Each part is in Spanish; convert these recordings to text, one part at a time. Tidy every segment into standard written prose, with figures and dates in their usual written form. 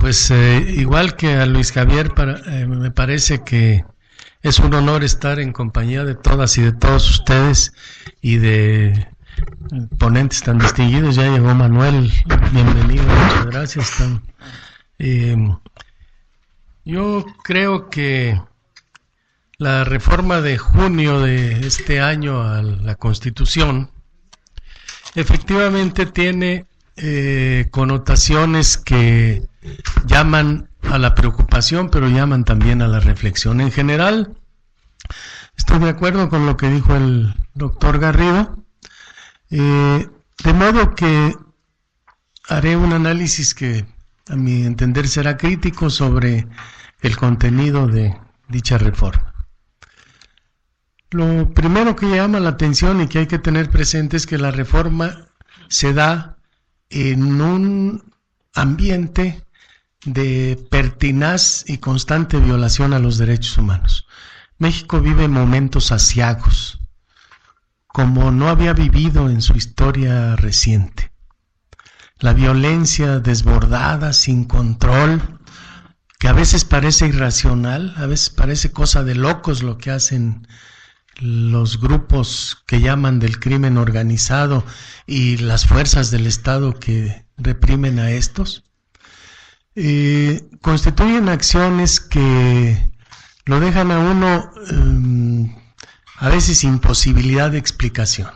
Pues igual que a Luis Javier, me parece que es un honor estar en compañía de todas y de todos ustedes y de ponentes tan distinguidos. Ya llegó Manuel, bienvenido, muchas gracias. Yo creo que la reforma de junio de este año a la Constitución efectivamente tiene connotaciones que llaman a la preocupación, pero llaman también a la reflexión. En general, estoy de acuerdo con lo que dijo el doctor Garrido, de modo que haré un análisis que a mi entender será crítico sobre el contenido de dicha reforma. Lo primero que llama la atención y que hay que tener presente es que la reforma se da en un ambiente de pertinaz y constante violación a los derechos humanos. México vive momentos aciagos, como no había vivido en su historia reciente. La violencia desbordada, sin control, que a veces parece irracional, a veces parece cosa de locos lo que hacen los grupos que llaman del crimen organizado y las fuerzas del Estado que reprimen a estos, constituyen acciones que lo dejan a uno a veces sin posibilidad de explicación.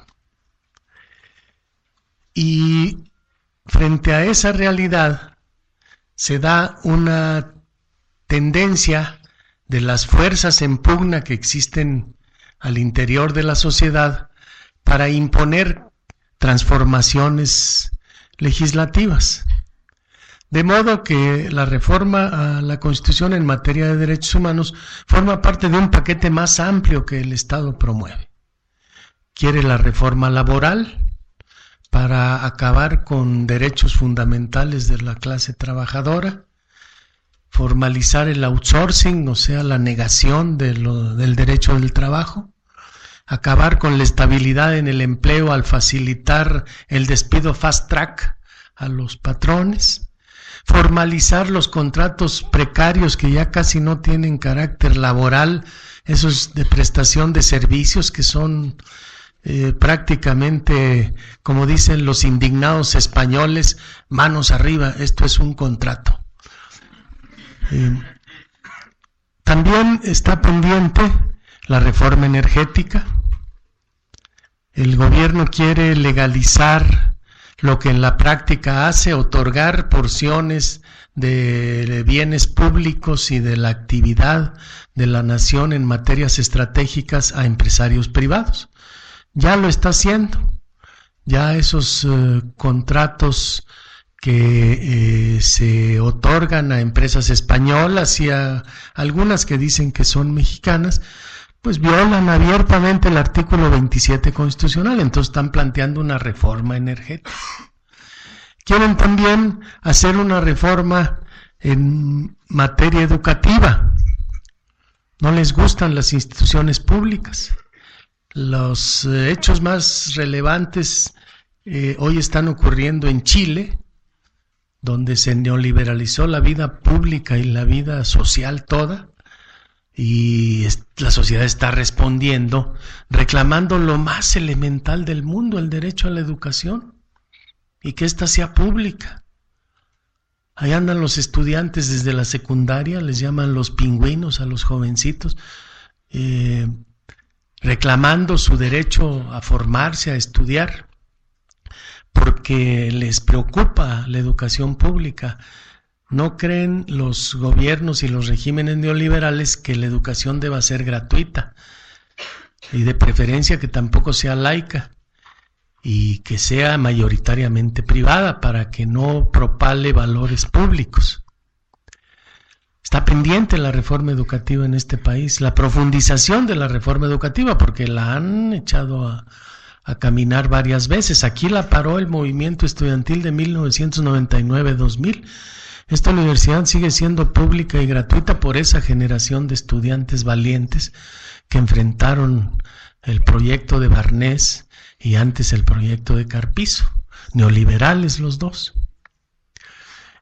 Y frente a esa realidad se da una tendencia de las fuerzas en pugna que existen al interior de la sociedad para imponer transformaciones legislativas. De modo que la reforma a la Constitución en materia de derechos humanos forma parte de un paquete más amplio que el Estado promueve. Quiere la reforma laboral para acabar con derechos fundamentales de la clase trabajadora, formalizar el outsourcing, o sea, la negación del derecho del trabajo, acabar con la estabilidad en el empleo al facilitar el despido fast track a los patrones, formalizar los contratos precarios que ya casi no tienen carácter laboral, esos de prestación de servicios que son prácticamente, como dicen los indignados españoles, manos arriba, esto es un contrato. También está pendiente la reforma energética. El gobierno quiere legalizar lo que en la práctica hace, otorgar porciones de bienes públicos y de la actividad de la nación en materias estratégicas a empresarios privados. Ya lo está haciendo. Ya esos contratos que se otorgan a empresas españolas y a algunas que dicen que son mexicanas, pues violan abiertamente el artículo 27 constitucional. Entonces están planteando una reforma energética. Quieren también hacer una reforma en materia educativa. No les gustan las instituciones públicas. Los hechos más relevantes hoy están ocurriendo en Chile, donde se neoliberalizó la vida pública y la vida social toda, y la sociedad está respondiendo, reclamando lo más elemental del mundo, el derecho a la educación, y que ésta sea pública. Ahí andan los estudiantes desde la secundaria, les llaman los pingüinos a los jovencitos, reclamando su derecho a formarse, a estudiar, porque les preocupa la educación pública. No creen los gobiernos y los regímenes neoliberales que la educación deba ser gratuita, y de preferencia que tampoco sea laica y que sea mayoritariamente privada para que no propale valores públicos. Está pendiente la reforma educativa en este país, la profundización de la reforma educativa, porque la han echado a caminar varias veces. Aquí la paró el movimiento estudiantil de 1999-2000. Esta universidad sigue siendo pública y gratuita por esa generación de estudiantes valientes que enfrentaron el proyecto de Barnés y antes el proyecto de Carpizo, neoliberales los dos.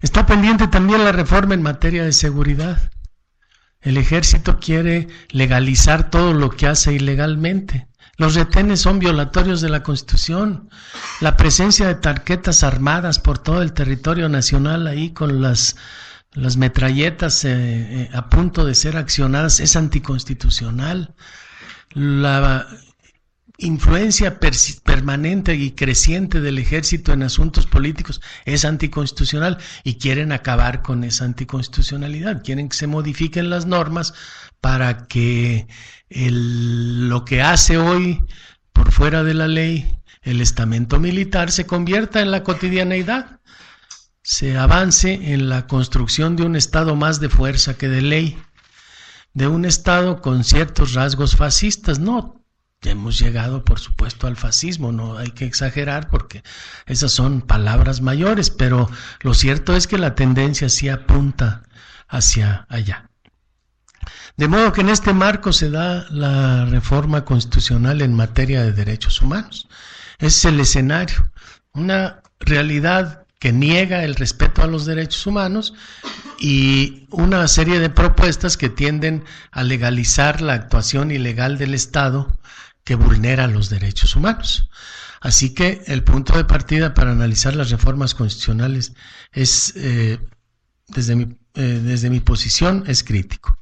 Está pendiente también la reforma en materia de seguridad. El ejército quiere legalizar todo lo que hace ilegalmente. Los retenes son violatorios de la Constitución. La presencia de tarjetas armadas por todo el territorio nacional ahí con las metralletas a punto de ser accionadas es anticonstitucional. La influencia permanente y creciente del ejército en asuntos políticos es anticonstitucional y quieren acabar con esa anticonstitucionalidad. Quieren que se modifiquen las normas para que lo que hace hoy por fuera de la ley el estamento militar se convierta en la cotidianeidad, se avance en la construcción de un Estado más de fuerza que de ley, de un Estado con ciertos rasgos fascistas. No hemos llegado, por supuesto, al fascismo, no hay que exagerar porque esas son palabras mayores, pero lo cierto es que la tendencia sí apunta hacia allá. De modo que en este marco se da la reforma constitucional en materia de derechos humanos. Ese es el escenario, una realidad que niega el respeto a los derechos humanos y una serie de propuestas que tienden a legalizar la actuación ilegal del Estado que vulnera los derechos humanos. Así que el punto de partida para analizar las reformas constitucionales es, desde mi posición, es crítico.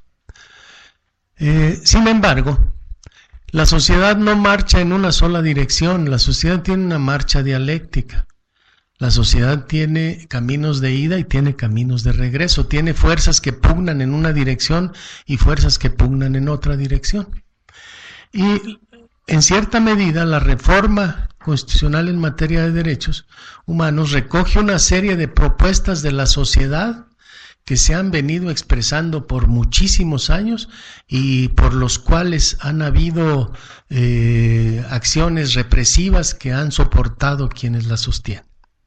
Sin embargo, la sociedad no marcha en una sola dirección, la sociedad tiene una marcha dialéctica. La sociedad tiene caminos de ida y tiene caminos de regreso, tiene fuerzas que pugnan en una dirección y fuerzas que pugnan en otra dirección. Y en cierta medida la reforma constitucional en materia de derechos humanos recoge una serie de propuestas de la sociedad que se han venido expresando por muchísimos años y por los cuales han habido acciones represivas que han soportado quienes las sostienen.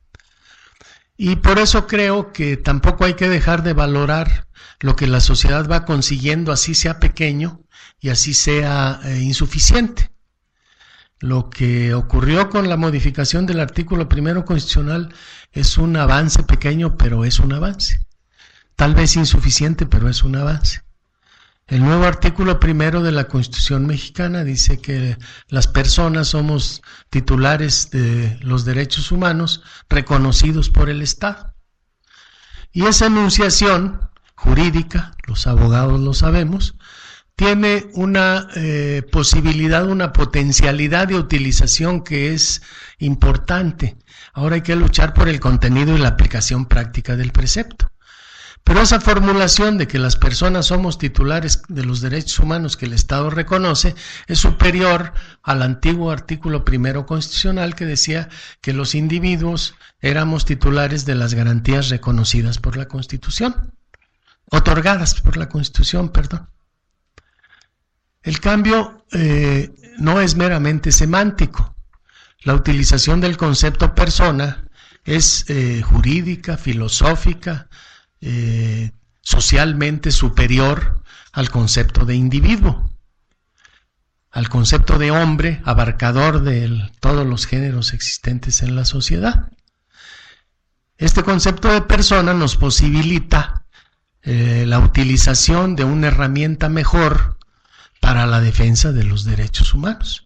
Y por eso creo que tampoco hay que dejar de valorar lo que la sociedad va consiguiendo, así sea pequeño y así sea insuficiente. Lo que ocurrió con la modificación del artículo 1 constitucional es un avance pequeño, pero es un avance. Tal vez insuficiente, pero es un avance. El nuevo artículo 1 de la Constitución mexicana dice que las personas somos titulares de los derechos humanos reconocidos por el Estado. Y esa enunciación jurídica, los abogados lo sabemos, tiene una posibilidad, una potencialidad de utilización que es importante. Ahora hay que luchar por el contenido y la aplicación práctica del precepto. Pero esa formulación de que las personas somos titulares de los derechos humanos que el Estado reconoce es superior al antiguo artículo 1 constitucional que decía que los individuos éramos titulares de las garantías reconocidas por la Constitución, otorgadas por la Constitución, perdón. El cambio no es meramente semántico. La utilización del concepto persona es jurídica, filosófica, socialmente superior al concepto de individuo, al concepto de hombre abarcador de todos los géneros existentes en la sociedad. Este concepto de persona nos posibilita la utilización de una herramienta mejor para la defensa de los derechos humanos.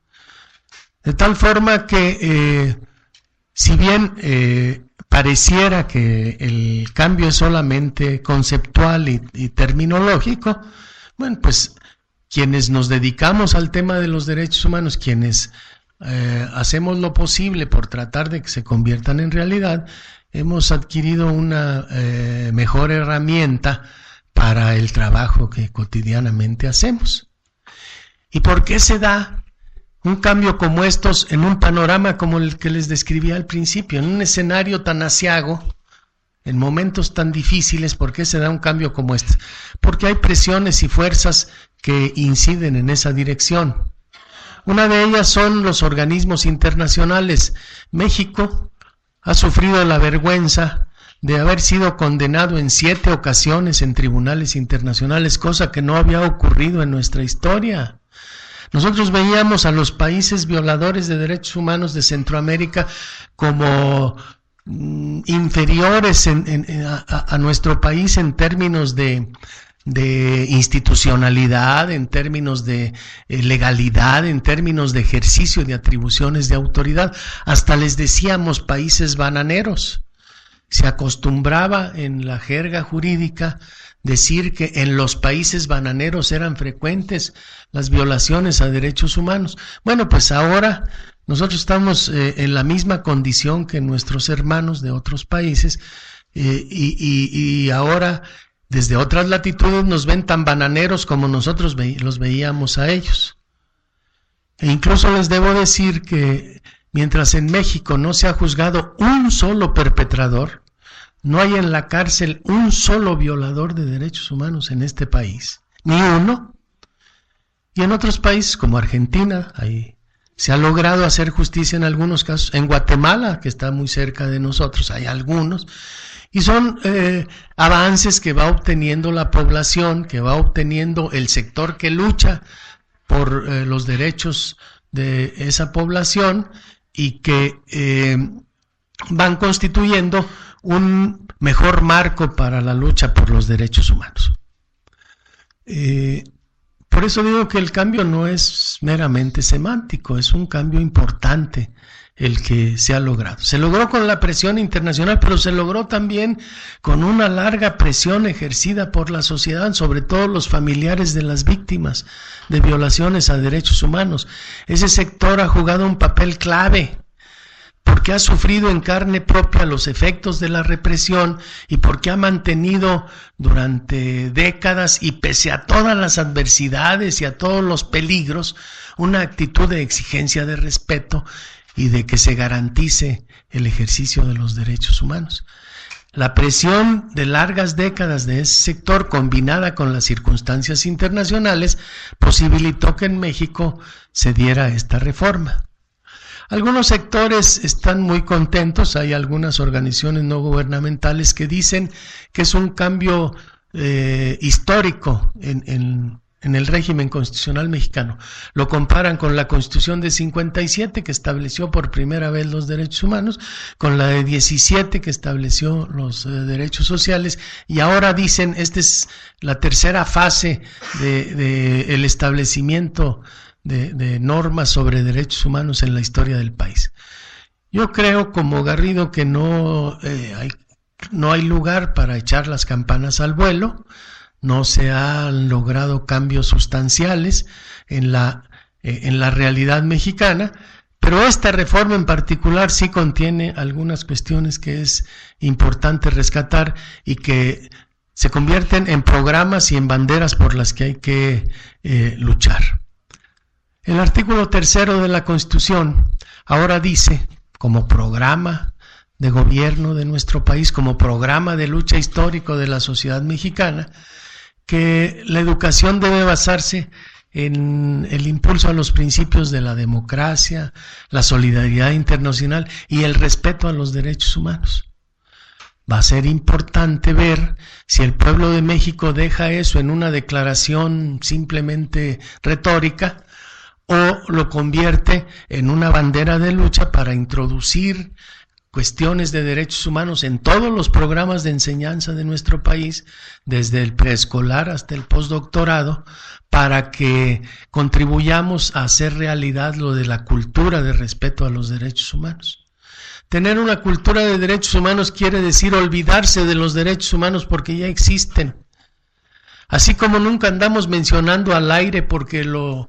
De tal forma que si bien pareciera que el cambio es solamente conceptual y terminológico, bueno, pues quienes nos dedicamos al tema de los derechos humanos, quienes hacemos lo posible por tratar de que se conviertan en realidad, hemos adquirido una mejor herramienta para el trabajo que cotidianamente hacemos. ¿Y por qué se da un cambio como estos en un panorama como el que les describí al principio, en un escenario tan aciago, en momentos tan difíciles? ¿Por qué se da un cambio como este? Porque hay presiones y fuerzas que inciden en esa dirección. Una de ellas son los organismos internacionales. México ha sufrido la vergüenza de haber sido condenado en 7 ocasiones en tribunales internacionales, cosa que no había ocurrido en nuestra historia. Nosotros veíamos a los países violadores de derechos humanos de Centroamérica como inferiores a nuestro país en términos de institucionalidad, en términos de legalidad, en términos de ejercicio de atribuciones de autoridad. Hasta les decíamos países bananeros. Se acostumbraba en la jerga jurídica decir que en los países bananeros eran frecuentes las violaciones a derechos humanos. Bueno, pues ahora nosotros estamos en la misma condición que nuestros hermanos de otros países y ahora desde otras latitudes nos ven tan bananeros como nosotros los veíamos a ellos. E incluso les debo decir que mientras en México no se ha juzgado un solo perpetrador, no hay en la cárcel un solo violador de derechos humanos en este país, ni uno. Y en otros países como Argentina, ahí se ha logrado hacer justicia en algunos casos. En Guatemala, que está muy cerca de nosotros, hay algunos. Y son avances que va obteniendo la población, que va obteniendo el sector que lucha por los derechos de esa población y que van constituyendo un mejor marco para la lucha por los derechos humanos. Por eso digo que el cambio no es meramente semántico, es un cambio importante el que se ha logrado. Se logró con la presión internacional, pero se logró también con una larga presión ejercida por la sociedad, sobre todo los familiares de las víctimas de violaciones a derechos humanos. Ese sector ha jugado un papel clave porque ha sufrido en carne propia los efectos de la represión y porque ha mantenido durante décadas y pese a todas las adversidades y a todos los peligros una actitud de exigencia de respeto y de que se garantice el ejercicio de los derechos humanos. La presión de largas décadas de ese sector, combinada con las circunstancias internacionales, posibilitó que en México se diera esta reforma. Algunos sectores están muy contentos, hay algunas organizaciones no gubernamentales que dicen que es un cambio histórico en el régimen constitucional mexicano. Lo comparan con la Constitución de 57, que estableció por primera vez los derechos humanos, con la de 17, que estableció los derechos sociales, y ahora dicen, esta es la tercera fase de el establecimiento de normas sobre derechos humanos en la historia del país. Yo creo, como Garrido, que no hay lugar para echar las campanas al vuelo. No se han logrado cambios sustanciales en la realidad mexicana, pero esta reforma en particular sí contiene algunas cuestiones que es importante rescatar y que se convierten en programas y en banderas por las que hay que luchar. El artículo 3 de la Constitución ahora dice, como programa de gobierno de nuestro país, como programa de lucha histórico de la sociedad mexicana, que la educación debe basarse en el impulso a los principios de la democracia, la solidaridad internacional y el respeto a los derechos humanos. Va a ser importante ver si el pueblo de México deja eso en una declaración simplemente retórica o lo convierte en una bandera de lucha para introducir cuestiones de derechos humanos en todos los programas de enseñanza de nuestro país, desde el preescolar hasta el postdoctorado, para que contribuyamos a hacer realidad lo de la cultura de respeto a los derechos humanos. Tener una cultura de derechos humanos quiere decir olvidarse de los derechos humanos porque ya existen. Así como nunca andamos mencionando al aire porque lo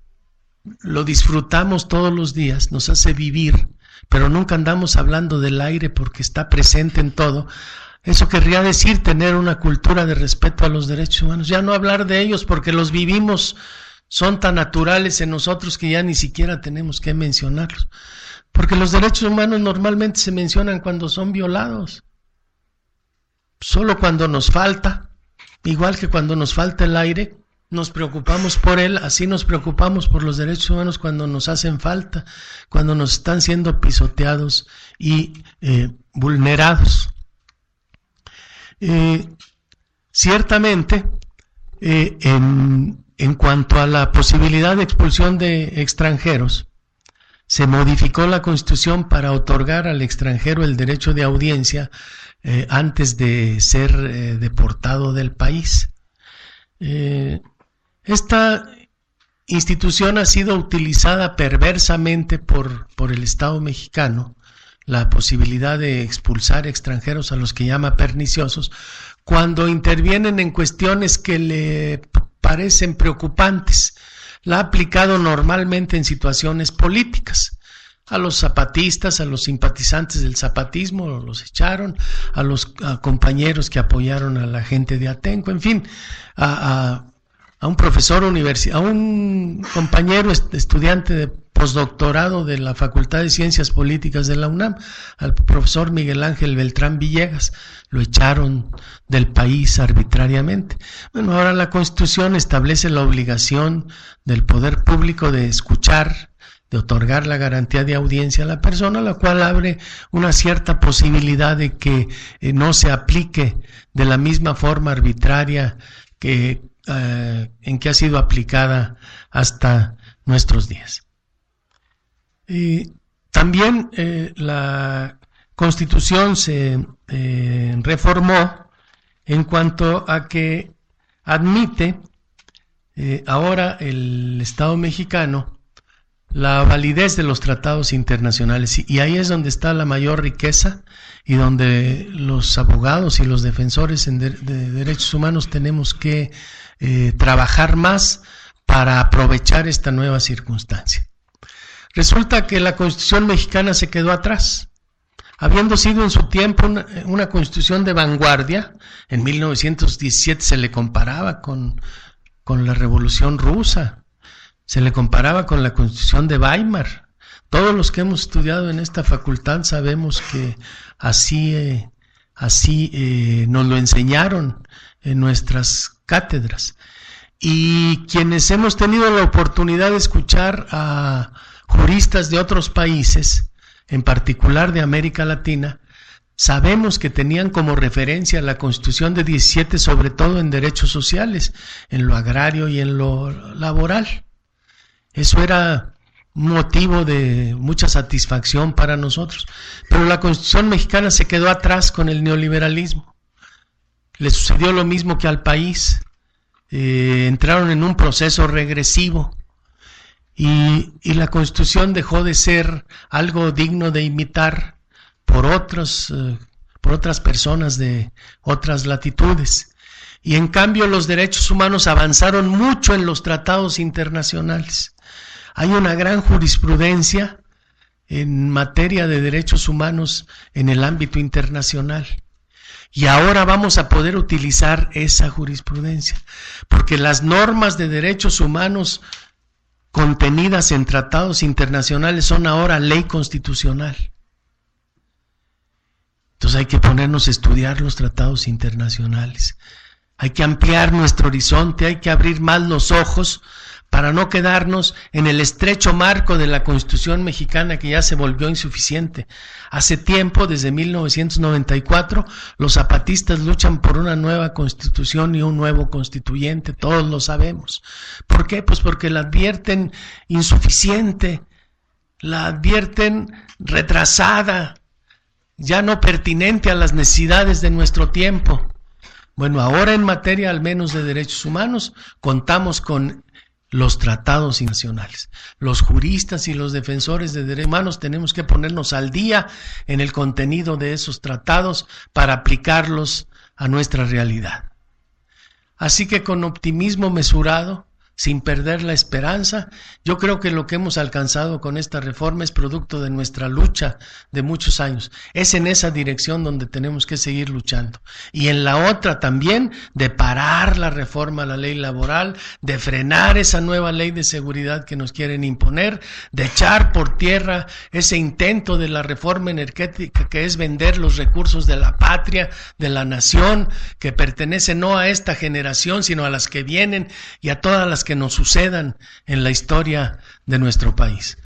disfrutamos todos los días, nos hace vivir, pero nunca andamos hablando del aire porque está presente en todo. Eso querría decir tener una cultura de respeto a los derechos humanos, ya no hablar de ellos porque los vivimos, son tan naturales en nosotros que ya ni siquiera tenemos que mencionarlos, porque los derechos humanos normalmente se mencionan cuando son violados, solo cuando nos falta, igual que cuando nos falta el aire, nos preocupamos por él, así nos preocupamos por los derechos humanos cuando nos hacen falta, cuando nos están siendo pisoteados y vulnerados. Ciertamente, en cuanto a la posibilidad de expulsión de extranjeros, se modificó la Constitución para otorgar al extranjero el derecho de audiencia antes de ser deportado del país. Esta institución ha sido utilizada perversamente por el Estado mexicano, la posibilidad de expulsar extranjeros a los que llama perniciosos, cuando intervienen en cuestiones que le parecen preocupantes. La ha aplicado normalmente en situaciones políticas. A los zapatistas, a los simpatizantes del zapatismo los echaron, a compañeros que apoyaron a la gente de Atenco, en fin, a un profesor a un compañero estudiante de postdoctorado de la Facultad de Ciencias Políticas de la UNAM, al profesor Miguel Ángel Beltrán Villegas, lo echaron del país arbitrariamente. Bueno, ahora la Constitución establece la obligación del poder público de escuchar, de otorgar la garantía de audiencia a la persona, la cual abre una cierta posibilidad de que no se aplique de la misma forma arbitraria en que ha sido aplicada hasta nuestros días. Y también la Constitución se reformó en cuanto a que admite ahora el Estado mexicano la validez de los tratados internacionales, y ahí es donde está la mayor riqueza y donde los abogados y los defensores de derechos humanos tenemos que trabajar más para aprovechar esta nueva circunstancia. Resulta que la Constitución mexicana se quedó atrás, habiendo sido en su tiempo una Constitución de vanguardia. En 1917 se le comparaba con la Revolución Rusa, se le comparaba con la Constitución de Weimar. Todos los que hemos estudiado en esta facultad sabemos que así nos lo enseñaron en nuestras cátedras. Y quienes hemos tenido la oportunidad de escuchar a juristas de otros países, en particular de América Latina, sabemos que tenían como referencia la Constitución de 17, sobre todo en derechos sociales, en lo agrario y en lo laboral. Eso era un motivo de mucha satisfacción para nosotros. Pero la Constitución mexicana se quedó atrás con el neoliberalismo. Le sucedió lo mismo que al país. Entraron en un proceso regresivo y la Constitución dejó de ser algo digno de imitar por otras personas de otras latitudes. Y en cambio los derechos humanos avanzaron mucho en los tratados internacionales. Hay una gran jurisprudencia en materia de derechos humanos en el ámbito internacional. Y ahora vamos a poder utilizar esa jurisprudencia, porque las normas de derechos humanos contenidas en tratados internacionales son ahora ley constitucional. Entonces hay que ponernos a estudiar los tratados internacionales. Hay que ampliar nuestro horizonte, hay que abrir más los ojos para no quedarnos en el estrecho marco de la Constitución mexicana, que ya se volvió insuficiente. Hace tiempo, desde 1994, los zapatistas luchan por una nueva Constitución y un nuevo constituyente, todos lo sabemos. ¿Por qué? Pues porque la advierten insuficiente, la advierten retrasada, ya no pertinente a las necesidades de nuestro tiempo. Bueno, ahora en materia al menos de derechos humanos, contamos con los tratados internacionales. Los juristas y los defensores de derechos humanos tenemos que ponernos al día en el contenido de esos tratados para aplicarlos a nuestra realidad. Así que con optimismo mesurado, sin perder la esperanza, yo creo que lo que hemos alcanzado con esta reforma es producto de nuestra lucha de muchos años. Es en esa dirección donde tenemos que seguir luchando. Y en la otra también, de parar la reforma a la ley laboral, de frenar esa nueva ley de seguridad que nos quieren imponer, de echar por tierra ese intento de la reforma energética, que es vender los recursos de la patria, de la nación, que pertenece no a esta generación, sino a las que vienen y a todas las que nos sucedan en la historia de nuestro país.